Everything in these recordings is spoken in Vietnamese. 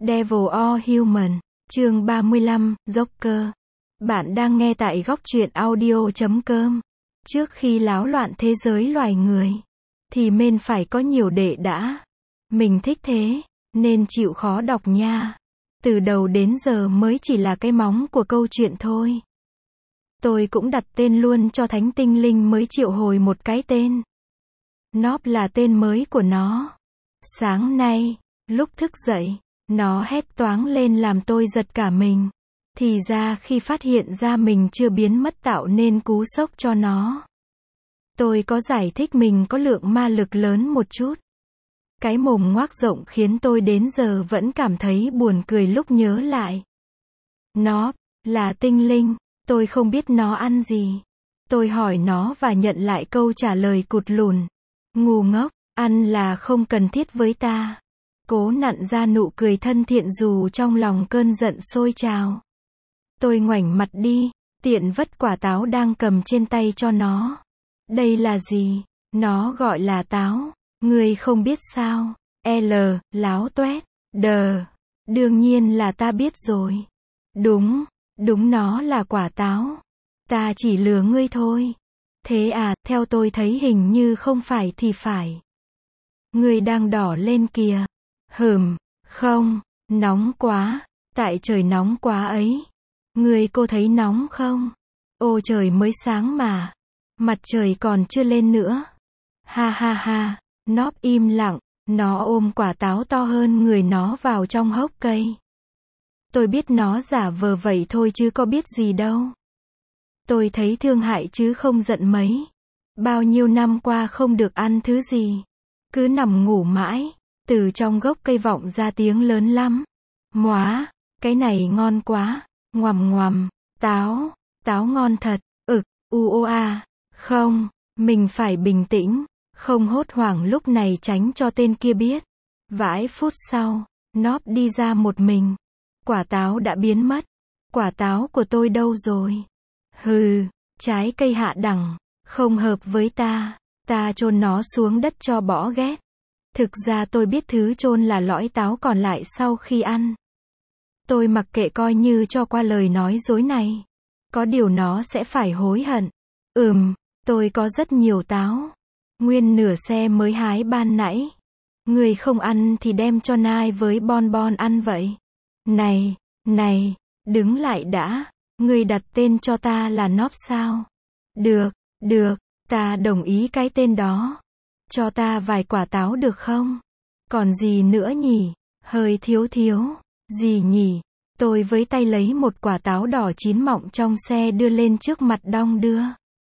Devil or Human, chương 35, Joker. Bạn đang nghe tại góc truyện audio.com. Trước khi láo loạn thế giới loài người, thì nên phải có nhiều đệ đã. Mình thích thế, nên chịu khó đọc nha. Từ đầu đến giờ mới chỉ là cái móng của câu chuyện thôi. Tôi cũng đặt tên luôn cho thánh tinh linh mới triệu hồi một cái tên. Nob là tên mới của nó. Sáng nay, lúc thức dậy, nó hét toáng lên làm tôi giật cả mình. Thì ra khi phát hiện ra mình chưa biến mất tạo nên cú sốc cho nó. Tôi có giải thích mình có lượng ma lực lớn một chút. Cái mồm ngoác rộng khiến tôi đến giờ vẫn cảm thấy buồn cười lúc nhớ lại. Nó là tinh linh, tôi không biết nó ăn gì. Tôi hỏi nó và nhận lại câu trả lời cụt lùn. Ngu ngốc, ăn là không cần thiết với ta. Cố nặn ra nụ cười thân thiện dù trong lòng cơn giận sôi trào. Tôi ngoảnh mặt đi, tiện vất quả táo đang cầm trên tay cho nó. Đây là gì? Nó gọi là táo. Người không biết sao? L, láo toét. D, đương nhiên là ta biết rồi. Đúng, nó là quả táo. Ta chỉ lừa ngươi thôi. Thế à, theo tôi thấy hình như không phải thì phải. Ngươi đang đỏ lên kìa. Không, nóng quá. Tại trời nóng quá ấy. Ngươi cô thấy nóng không? Ô trời mới sáng mà. Mặt trời còn chưa lên nữa. Ha ha ha. Nob im lặng. Nó ôm quả táo to hơn người nó vào trong hốc cây. Tôi biết nó giả vờ vậy thôi chứ có biết gì đâu. Tôi thấy thương hại chứ không giận mấy. Bao nhiêu năm qua không được ăn thứ gì. Cứ nằm ngủ mãi. Từ trong gốc cây vọng ra tiếng lớn lắm. Móa, cái này ngon quá. Ngoằm ngoằm, táo ngon thật. Uoa. Không, mình phải bình tĩnh. Không hốt hoảng lúc này tránh cho tên kia biết. Vài phút sau, Nob đi ra một mình. Quả táo đã biến mất. Quả táo của tôi đâu rồi? Trái cây hạ đẳng. Không hợp với ta. Ta chôn nó xuống đất cho bỏ ghét. Thực ra tôi biết thứ chôn là lõi táo còn lại sau khi ăn. Tôi mặc kệ coi như cho qua lời nói dối này. Có điều nó sẽ phải hối hận. Tôi có rất nhiều táo. Nguyên nửa xe mới hái ban nãy. Người không ăn thì đem cho Nai với Bon Bon ăn vậy. Này, đứng lại đã. Người đặt tên cho ta là Nob sao? Được, ta đồng ý cái tên đó. Cho ta vài quả táo được không? Còn gì nữa nhỉ? Hơi thiếu. Gì nhỉ? Tôi với tay lấy một quả táo đỏ chín mọng trong xe đưa lên trước mặt đong đưa.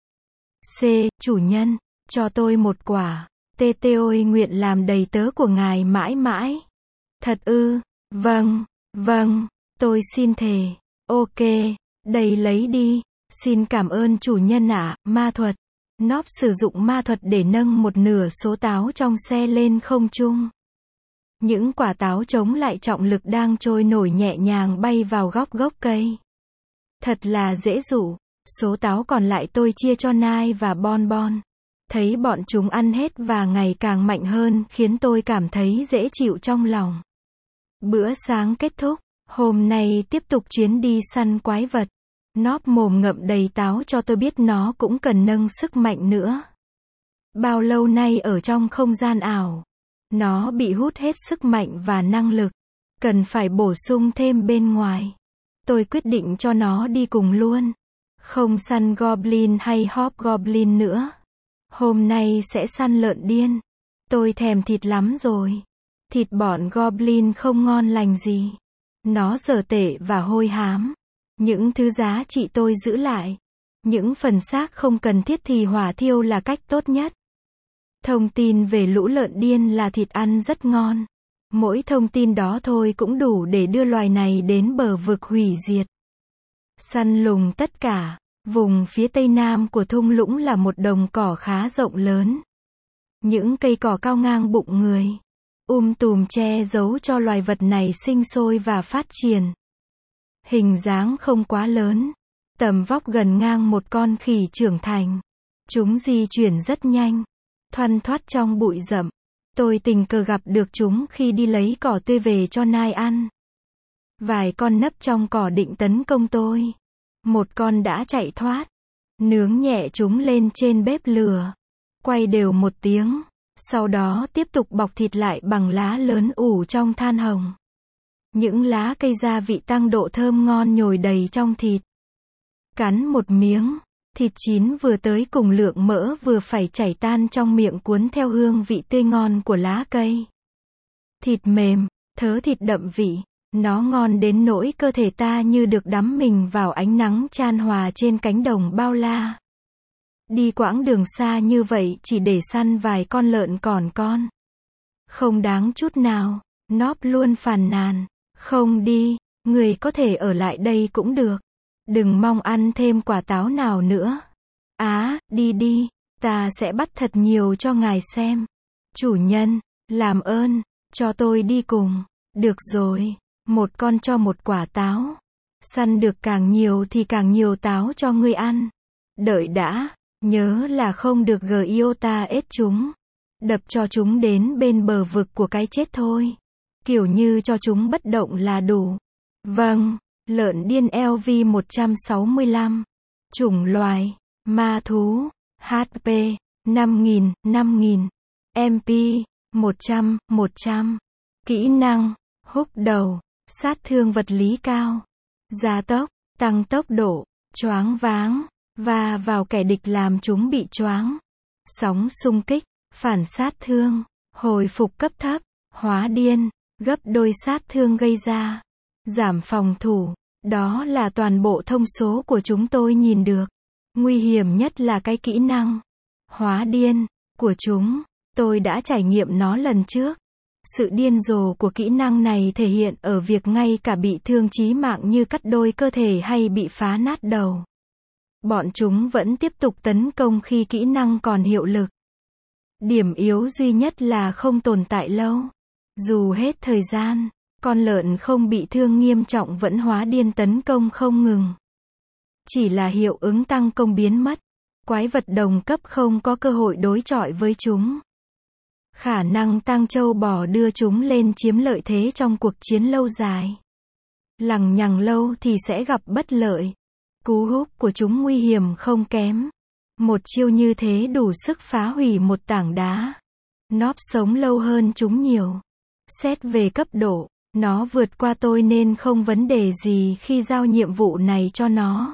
Chủ nhân, cho tôi một quả. Ôi nguyện làm đầy tớ của ngài mãi mãi. Thật ư? Vâng, tôi xin thề. Ok, đây lấy đi. Xin cảm ơn chủ nhân ạ. Ma thuật. Nob sử dụng ma thuật để nâng một nửa số táo trong xe lên không trung. Những quả táo chống lại trọng lực đang trôi nổi nhẹ nhàng bay vào gốc cây. Thật là dễ dụ. Số táo còn lại tôi chia cho Nai và Bon Bon. Thấy bọn chúng ăn hết và ngày càng mạnh hơn khiến tôi cảm thấy dễ chịu trong lòng. Bữa sáng kết thúc. Hôm nay tiếp tục chuyến đi săn quái vật. Nob mồm ngậm đầy táo cho tôi biết nó cũng cần nâng sức mạnh nữa. Bao lâu nay ở trong không gian ảo. Nó bị hút hết sức mạnh và năng lực. Cần phải bổ sung thêm bên ngoài. Tôi quyết định cho nó đi cùng luôn. Không săn Goblin hay Hobgoblin nữa. Hôm nay sẽ săn lợn điên. Tôi thèm thịt lắm rồi. Thịt bọn Goblin không ngon lành gì. Nó dở tệ và hôi hám. Những thứ giá trị tôi giữ lại. Những phần xác không cần thiết thì hỏa thiêu là cách tốt nhất. Thông tin về lũ lợn điên là thịt ăn rất ngon. Mỗi thông tin đó thôi cũng đủ để đưa loài này đến bờ vực hủy diệt. Săn lùng tất cả. Vùng phía tây nam của thung lũng là một đồng cỏ khá rộng lớn. Những cây cỏ cao ngang bụng người. Tùm che giấu cho loài vật này sinh sôi và phát triển. Hình dáng không quá lớn. Tầm vóc gần ngang một con khỉ trưởng thành. Chúng di chuyển rất nhanh. Thoăn thoắt trong bụi rậm. Tôi tình cờ gặp được chúng khi đi lấy cỏ tươi về cho Nai ăn. Vài con nấp trong cỏ định tấn công tôi. Một con đã chạy thoát. Nướng nhẹ chúng lên trên bếp lửa. Quay đều một tiếng. Sau đó tiếp tục bọc thịt lại bằng lá lớn ủ trong than hồng. Những lá cây gia vị tăng độ thơm ngon nhồi đầy trong thịt. Cắn một miếng. Thịt chín vừa tới cùng lượng mỡ vừa phải chảy tan trong miệng cuốn theo hương vị tươi ngon của lá cây. Thịt mềm, thớ thịt đậm vị. Nó ngon đến nỗi cơ thể ta như được đắm mình vào ánh nắng chan hòa trên cánh đồng bao la. Đi quãng đường xa như vậy chỉ để săn vài con lợn còn con. Không đáng chút nào. Nóp luôn phàn nàn. Không đi, người có thể ở lại đây cũng được. Đừng mong ăn thêm quả táo nào nữa. Đi đi, ta sẽ bắt thật nhiều cho ngài xem. Chủ nhân, làm ơn, cho tôi đi cùng. Được rồi, một con cho một quả táo. Săn được càng nhiều thì càng nhiều táo cho ngươi ăn. Đợi đã, nhớ là không được giota ết chúng. Đập cho chúng đến bên bờ vực của cái chết thôi. Kiểu như cho chúng bất động là đủ. Vâng, lợn điên LV165. Chủng loài, ma thú, HP, 5000, MP, 100. Kỹ năng, húc đầu, sát thương vật lý cao. Gia tốc, tăng tốc độ, choáng váng, và vào kẻ địch làm chúng bị choáng. Sóng xung kích, phản sát thương, hồi phục cấp thấp, hóa điên, gấp đôi sát thương gây ra. Giảm phòng thủ, đó là toàn bộ thông số của chúng tôi nhìn được. Nguy hiểm nhất là cái kỹ năng hóa điên của chúng. Tôi đã trải nghiệm nó lần trước. Sự điên rồ của kỹ năng này thể hiện ở việc ngay cả bị thương chí mạng như cắt đôi cơ thể hay bị phá nát đầu. Bọn chúng vẫn tiếp tục tấn công khi kỹ năng còn hiệu lực. Điểm yếu duy nhất là không tồn tại lâu. Dù hết thời gian, con lợn không bị thương nghiêm trọng vẫn hóa điên tấn công không ngừng. Chỉ là hiệu ứng tăng công biến mất. Quái vật đồng cấp không có cơ hội đối chọi với chúng. Khả năng tăng trâu bò đưa chúng lên chiếm lợi thế trong cuộc chiến lâu dài. Lằng nhằng lâu thì sẽ gặp bất lợi. Cú húc của chúng nguy hiểm không kém. Một chiêu như thế đủ sức phá hủy một tảng đá. Nóp sống lâu hơn chúng nhiều. Xét về cấp độ, nó vượt qua tôi nên không vấn đề gì khi giao nhiệm vụ này cho nó.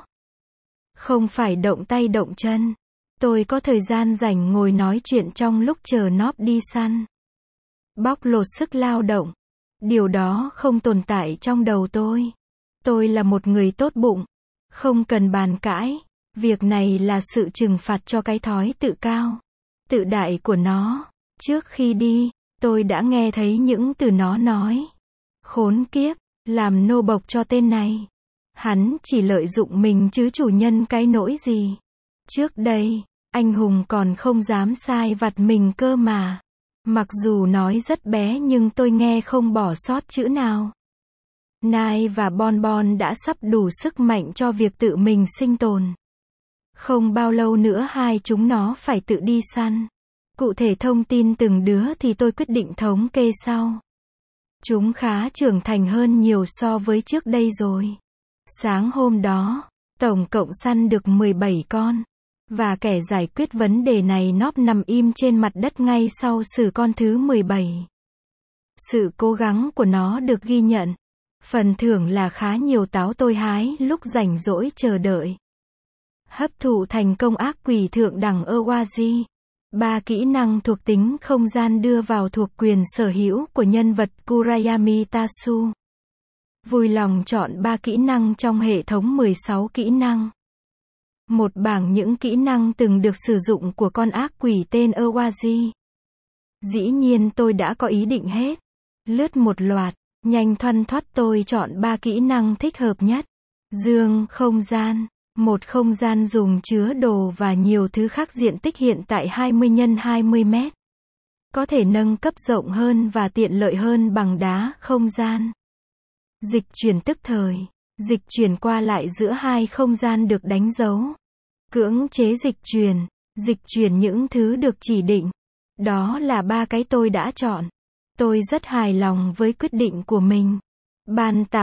Không phải động tay động chân. Tôi có thời gian rảnh ngồi nói chuyện trong lúc chờ nóp đi săn. Bóc lột sức lao động. Điều đó không tồn tại trong đầu tôi. Tôi là một người tốt bụng. Không cần bàn cãi. Việc này là sự trừng phạt cho cái thói tự cao, tự đại của nó. Trước khi đi, tôi đã nghe thấy những từ nó nói. Khốn kiếp, làm nô bộc cho tên này. Hắn chỉ lợi dụng mình chứ chủ nhân cái nỗi gì. Trước đây, anh hùng còn không dám sai vặt mình cơ mà. Mặc dù nói rất bé nhưng tôi nghe không bỏ sót chữ nào. Nai và Bon Bon đã sắp đủ sức mạnh cho việc tự mình sinh tồn. Không bao lâu nữa hai chúng nó phải tự đi săn. Cụ thể thông tin từng đứa thì tôi quyết định thống kê sau. Chúng khá trưởng thành hơn nhiều so với trước đây rồi. Sáng hôm đó, tổng cộng săn được 17 con. Và kẻ giải quyết vấn đề này nóp nằm im trên mặt đất ngay sau xử con thứ 17. Sự cố gắng của nó được ghi nhận. Phần thưởng là khá nhiều táo tôi hái lúc rảnh rỗi chờ đợi. Hấp thụ thành công ác quỷ thượng đẳng Awaji. 3 kỹ năng thuộc tính không gian đưa vào thuộc quyền sở hữu của nhân vật Kurayami Tatsu. Vui lòng chọn 3 kỹ năng trong hệ thống 16 kỹ năng. Một bảng những kỹ năng từng được sử dụng của con ác quỷ tên Awaji. Dĩ nhiên tôi đã có ý định hết. Lướt một loạt, nhanh thoăn thoắt tôi chọn 3 kỹ năng thích hợp nhất. Dương không gian. Một không gian dùng chứa đồ và nhiều thứ khác diện tích hiện tại 20 x 20 mét. Có thể nâng cấp rộng hơn và tiện lợi hơn bằng đá không gian. Dịch chuyển tức thời. Dịch chuyển qua lại giữa hai không gian được đánh dấu. Cưỡng chế dịch chuyển. Dịch chuyển những thứ được chỉ định. Đó là 3 cái tôi đã chọn. Tôi rất hài lòng với quyết định của mình. Ban tặng.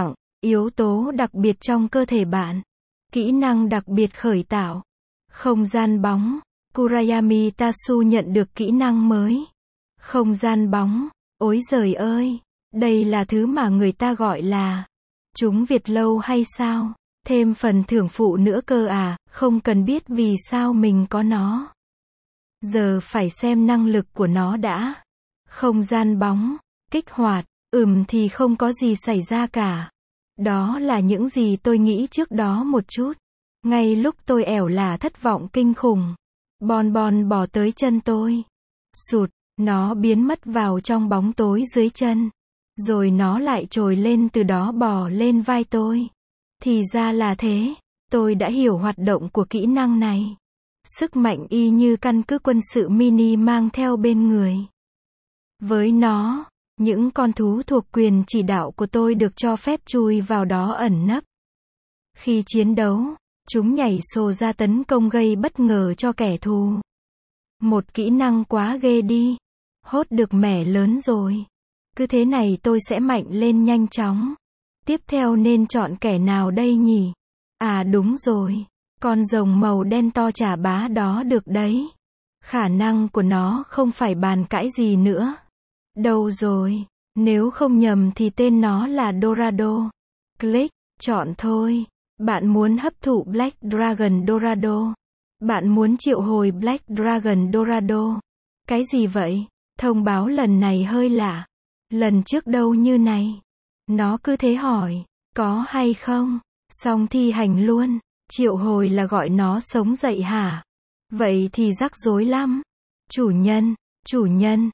Yếu tố đặc biệt trong cơ thể bạn. Kỹ năng đặc biệt khởi tạo. Không gian bóng. Kurayami Tatsu nhận được kỹ năng mới. Không gian bóng. Ối giời ơi, đây là thứ mà người ta gọi là trúng Việt lâu hay sao? Thêm phần thưởng phụ nữa cơ à, không cần biết vì sao mình có nó. Giờ phải xem năng lực của nó đã. Không gian bóng, kích hoạt, thì không có gì xảy ra cả. Đó là những gì tôi nghĩ trước đó một chút. Ngay lúc tôi ẻo là thất vọng kinh khủng. Bon bon bò tới chân tôi. Sụt, nó biến mất vào trong bóng tối dưới chân. Rồi nó lại trồi lên từ đó bò lên vai tôi. Thì ra là thế, tôi đã hiểu hoạt động của kỹ năng này. Sức mạnh y như căn cứ quân sự mini mang theo bên người. Với nó, những con thú thuộc quyền chỉ đạo của tôi được cho phép chui vào đó ẩn nấp. Khi chiến đấu, chúng nhảy sổ ra tấn công gây bất ngờ cho kẻ thù. Một kỹ năng quá ghê đi. Hốt được mẻ lớn rồi. Cứ thế này tôi sẽ mạnh lên nhanh chóng. Tiếp theo nên chọn kẻ nào đây nhỉ? À đúng rồi. Con rồng màu đen to chà bá đó được đấy. Khả năng của nó không phải bàn cãi gì nữa. Đâu rồi? Nếu không nhầm thì tên nó là Dorado. Click, chọn thôi. Bạn muốn hấp thụ Black Dragon Dorado. Bạn muốn triệu hồi Black Dragon Dorado. Cái gì vậy? Thông báo lần này hơi lạ. Lần trước đâu như này. Nó cứ thế hỏi, có hay không? Xong thi hành luôn. Triệu hồi là gọi nó sống dậy hả? Vậy thì rắc rối lắm. Chủ nhân,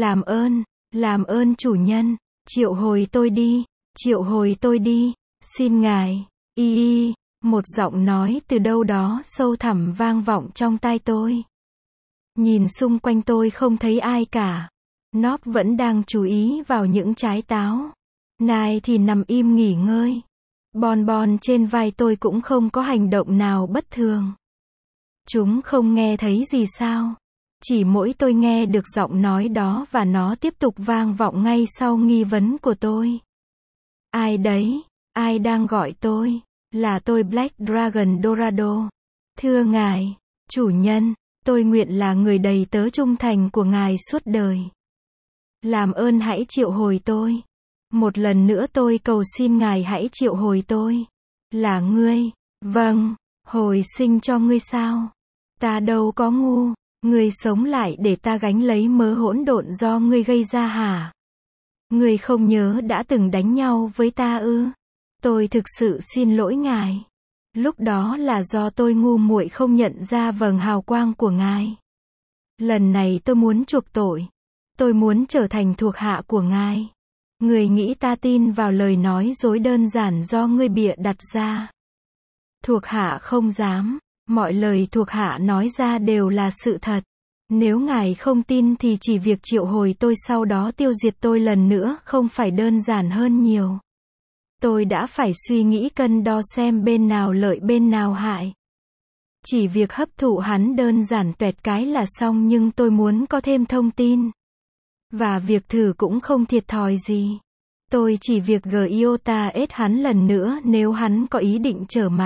làm ơn chủ nhân, triệu hồi tôi đi, xin ngài, một giọng nói từ đâu đó sâu thẳm vang vọng trong tai tôi. Nhìn xung quanh tôi không thấy ai cả. Nóp vẫn đang chú ý vào những trái táo. Nai thì nằm im nghỉ ngơi. Bon bon trên vai tôi cũng không có hành động nào bất thường. Chúng không nghe thấy gì sao? Chỉ mỗi tôi nghe được giọng nói đó và nó tiếp tục vang vọng ngay sau nghi vấn của tôi. Ai đấy? Ai đang gọi tôi? Là tôi Black Dragon Dorado. Thưa ngài, chủ nhân, tôi nguyện là người đầy tớ trung thành của ngài suốt đời. Làm ơn hãy triệu hồi tôi. Một lần nữa tôi cầu xin ngài hãy triệu hồi tôi. Là ngươi? Vâng, hồi sinh cho ngươi sao? Ta đâu có ngu. Ngươi sống lại để ta gánh lấy mớ hỗn độn do ngươi gây ra hả? Ngươi không nhớ đã từng đánh nhau với ta ư? Tôi thực sự xin lỗi ngài. Lúc đó là do tôi ngu muội không nhận ra vầng hào quang của ngài. Lần này tôi muốn chuộc tội. Tôi muốn trở thành thuộc hạ của ngài. Người nghĩ ta tin vào lời nói dối đơn giản do ngươi bịa đặt ra. Thuộc hạ không dám. Mọi lời thuộc hạ nói ra đều là sự thật. Nếu ngài không tin thì chỉ việc triệu hồi tôi sau đó tiêu diệt tôi lần nữa không phải đơn giản hơn nhiều. Tôi đã phải suy nghĩ cân đo xem bên nào lợi bên nào hại. Chỉ việc hấp thụ hắn đơn giản tuẹt cái là xong nhưng tôi muốn có thêm thông tin. Và việc thử cũng không thiệt thòi gì. Tôi chỉ việc giota ết hắn lần nữa nếu hắn có ý định trở mặt.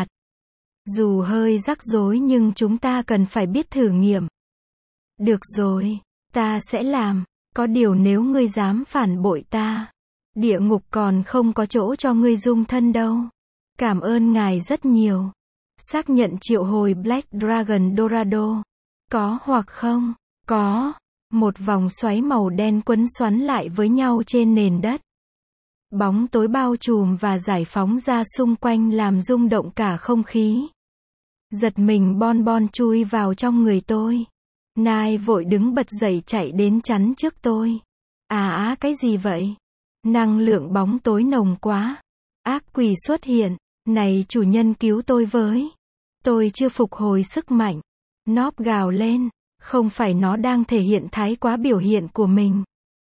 Dù hơi rắc rối nhưng chúng ta cần phải biết thử nghiệm. Được rồi, ta sẽ làm. Có điều nếu ngươi dám phản bội ta, địa ngục còn không có chỗ cho ngươi dung thân đâu. Cảm ơn ngài rất nhiều. Xác nhận triệu hồi Black Dragon Dorado. Có hoặc không? Có. Một vòng xoáy màu đen quấn xoắn lại với nhau trên nền đất. Bóng tối bao trùm và giải phóng ra xung quanh làm rung động cả không khí. Giật mình bon bon chui vào trong người tôi. Nai vội đứng bật dậy chạy đến chắn trước tôi. Cái gì vậy? Năng lượng bóng tối nồng quá. Ác quỷ xuất hiện. Này chủ nhân cứu tôi với. Tôi chưa phục hồi sức mạnh. Nóp gào lên. Không phải nó đang thể hiện thái quá biểu hiện của mình.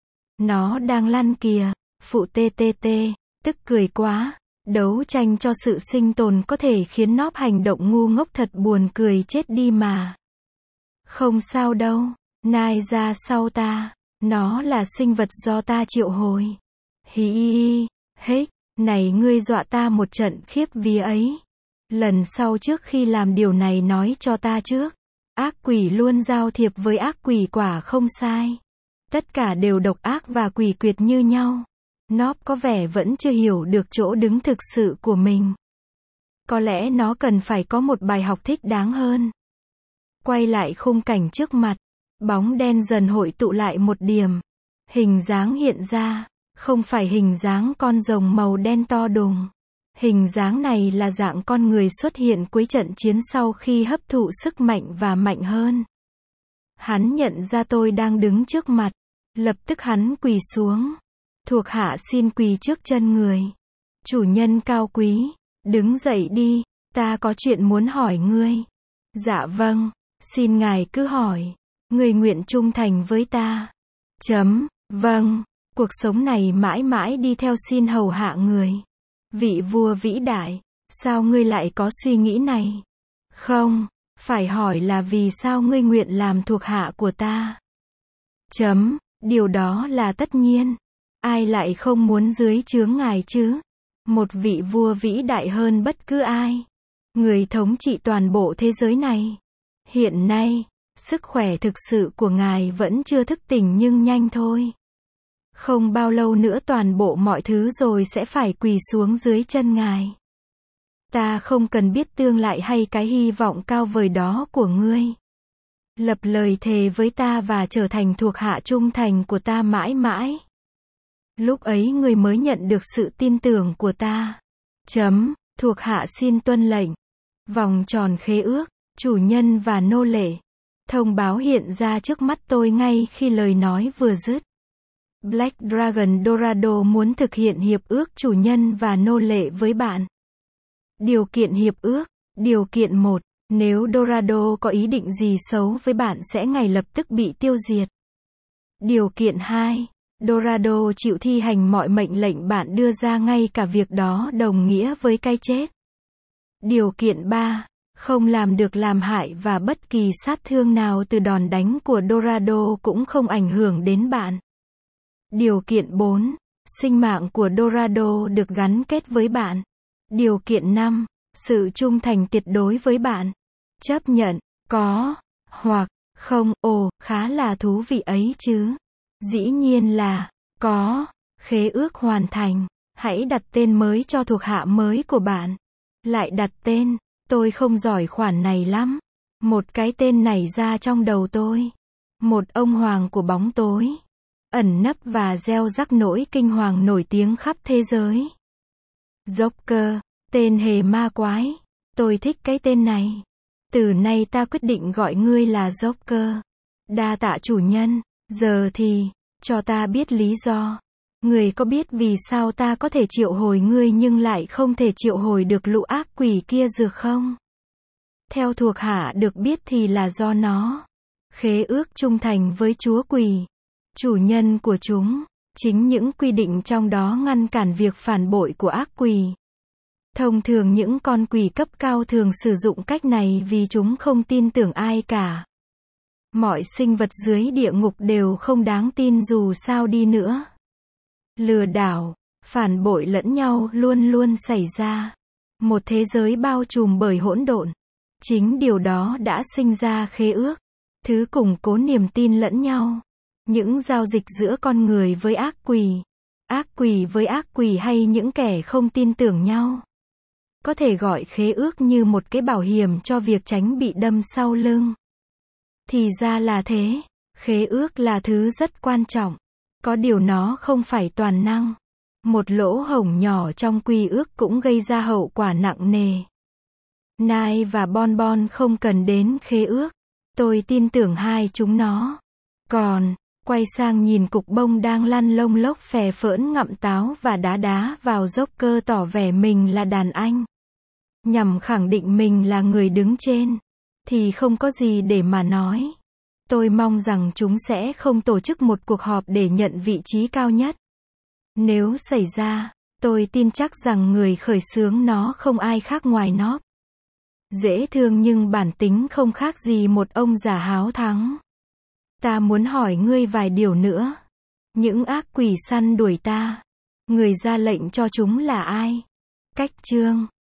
Nó đang lăn kìa. Phụ TTT. Tức cười quá. Đấu tranh cho sự sinh tồn có thể khiến nóp hành động ngu ngốc thật buồn cười chết đi mà. Không sao đâu. Nai ra sau ta. Nó là sinh vật do ta triệu hồi. Hí. Hếch. Này ngươi dọa ta một trận khiếp vía ấy. Lần sau trước khi làm điều này nói cho ta trước. Ác quỷ luôn giao thiệp với ác quỷ quả không sai. Tất cả đều độc ác và quỷ quyệt như nhau. Nó có vẻ vẫn chưa hiểu được chỗ đứng thực sự của mình. Có lẽ nó cần phải có một bài học thích đáng hơn. Quay lại khung cảnh trước mặt. Bóng đen dần hội tụ lại một điểm. Hình dáng hiện ra. Không phải hình dáng con rồng màu đen to đùng. Hình dáng này là dạng con người xuất hiện cuối trận chiến sau khi hấp thụ sức mạnh và mạnh hơn. Hắn nhận ra tôi đang đứng trước mặt. Lập tức hắn quỳ xuống. Thuộc hạ xin quỳ trước chân người. Chủ nhân cao quý. Đứng dậy đi. Ta có chuyện muốn hỏi ngươi. Dạ vâng. Xin ngài cứ hỏi. Người nguyện trung thành với ta. Vâng. Cuộc sống này mãi mãi đi theo xin hầu hạ người. Vị vua vĩ đại. Sao ngươi lại có suy nghĩ này? Không. Phải hỏi là vì sao ngươi nguyện làm thuộc hạ của ta? Điều đó là tất nhiên. Ai lại không muốn dưới trướng ngài chứ? Một vị vua vĩ đại hơn bất cứ ai. Người thống trị toàn bộ thế giới này. Hiện nay, sức khỏe thực sự của ngài vẫn chưa thức tỉnh nhưng nhanh thôi. Không bao lâu nữa toàn bộ mọi thứ rồi sẽ phải quỳ xuống dưới chân ngài. Ta không cần biết tương lai hay cái hy vọng cao vời đó của ngươi. Lập lời thề với ta và trở thành thuộc hạ trung thành của ta mãi mãi. Lúc ấy ngươi mới nhận được sự tin tưởng của ta. Thuộc hạ xin tuân lệnh. Vòng tròn khế ước, chủ nhân và nô lệ. Thông báo hiện ra trước mắt tôi ngay khi lời nói vừa dứt. Black Dragon Dorado muốn thực hiện hiệp ước chủ nhân và nô lệ với bạn. Điều kiện hiệp ước. Điều kiện 1. Nếu Dorado có ý định gì xấu với bạn sẽ ngay lập tức bị tiêu diệt. Điều kiện 2. Dorado chịu thi hành mọi mệnh lệnh bạn đưa ra ngay cả việc đó đồng nghĩa với cái chết. Điều kiện 3. Không làm được làm hại và bất kỳ sát thương nào từ đòn đánh của Dorado cũng không ảnh hưởng đến bạn. Điều kiện 4. Sinh mạng của Dorado được gắn kết với bạn. Điều kiện 5. Sự trung thành tuyệt đối với bạn. Chấp nhận, có, hoặc, không, khá là thú vị ấy chứ. Dĩ nhiên là, có, khế ước hoàn thành. Hãy đặt tên mới cho thuộc hạ mới của bạn. Lại đặt tên, tôi không giỏi khoản này lắm. Một cái tên nảy ra trong đầu tôi. Một ông hoàng của bóng tối. Ẩn nấp và gieo rắc nỗi kinh hoàng nổi tiếng khắp thế giới. Joker, tên hề ma quái. Tôi thích cái tên này. Từ nay ta quyết định gọi ngươi là Joker. Đa tạ chủ nhân. Giờ thì, cho ta biết lý do. Ngươi có biết vì sao ta có thể triệu hồi ngươi nhưng lại không thể triệu hồi được lũ ác quỷ kia được không? Theo thuộc hạ được biết thì là do nó. Khế ước trung thành với chúa quỷ. Chủ nhân của chúng. Chính những quy định trong đó ngăn cản việc phản bội của ác quỷ. Thông thường những con quỷ cấp cao thường sử dụng cách này vì chúng không tin tưởng ai cả. Mọi sinh vật dưới địa ngục đều không đáng tin dù sao đi nữa. Lừa đảo, phản bội lẫn nhau luôn luôn xảy ra. Một thế giới bao trùm bởi hỗn độn. Chính điều đó đã sinh ra khế ước. Thứ củng cố niềm tin lẫn nhau. Những giao dịch giữa con người với ác quỷ với ác quỷ hay những kẻ không tin tưởng nhau. Có thể gọi khế ước như một cái bảo hiểm cho việc tránh bị đâm sau lưng. Thì ra là thế, khế ước là thứ rất quan trọng. Có điều nó không phải toàn năng. Một lỗ hổng nhỏ trong quy ước cũng gây ra hậu quả nặng nề. Nai và Bonbon không cần đến khế ước. Tôi tin tưởng hai chúng nó. Còn, quay sang nhìn cục bông đang lăn lông lốc phè phỡn ngậm táo và đá vào Joker tỏ vẻ mình là đàn anh. Nhằm khẳng định mình là người đứng trên. Thì không có gì để mà nói. Tôi mong rằng chúng sẽ không tổ chức một cuộc họp để nhận vị trí cao nhất. Nếu xảy ra, tôi tin chắc rằng người khởi xướng nó không ai khác ngoài nó. Dễ thương nhưng bản tính không khác gì một ông già háo thắng. Ta muốn hỏi ngươi vài điều nữa. Những ác quỷ săn đuổi ta. Người ra lệnh cho chúng là ai? Cách chương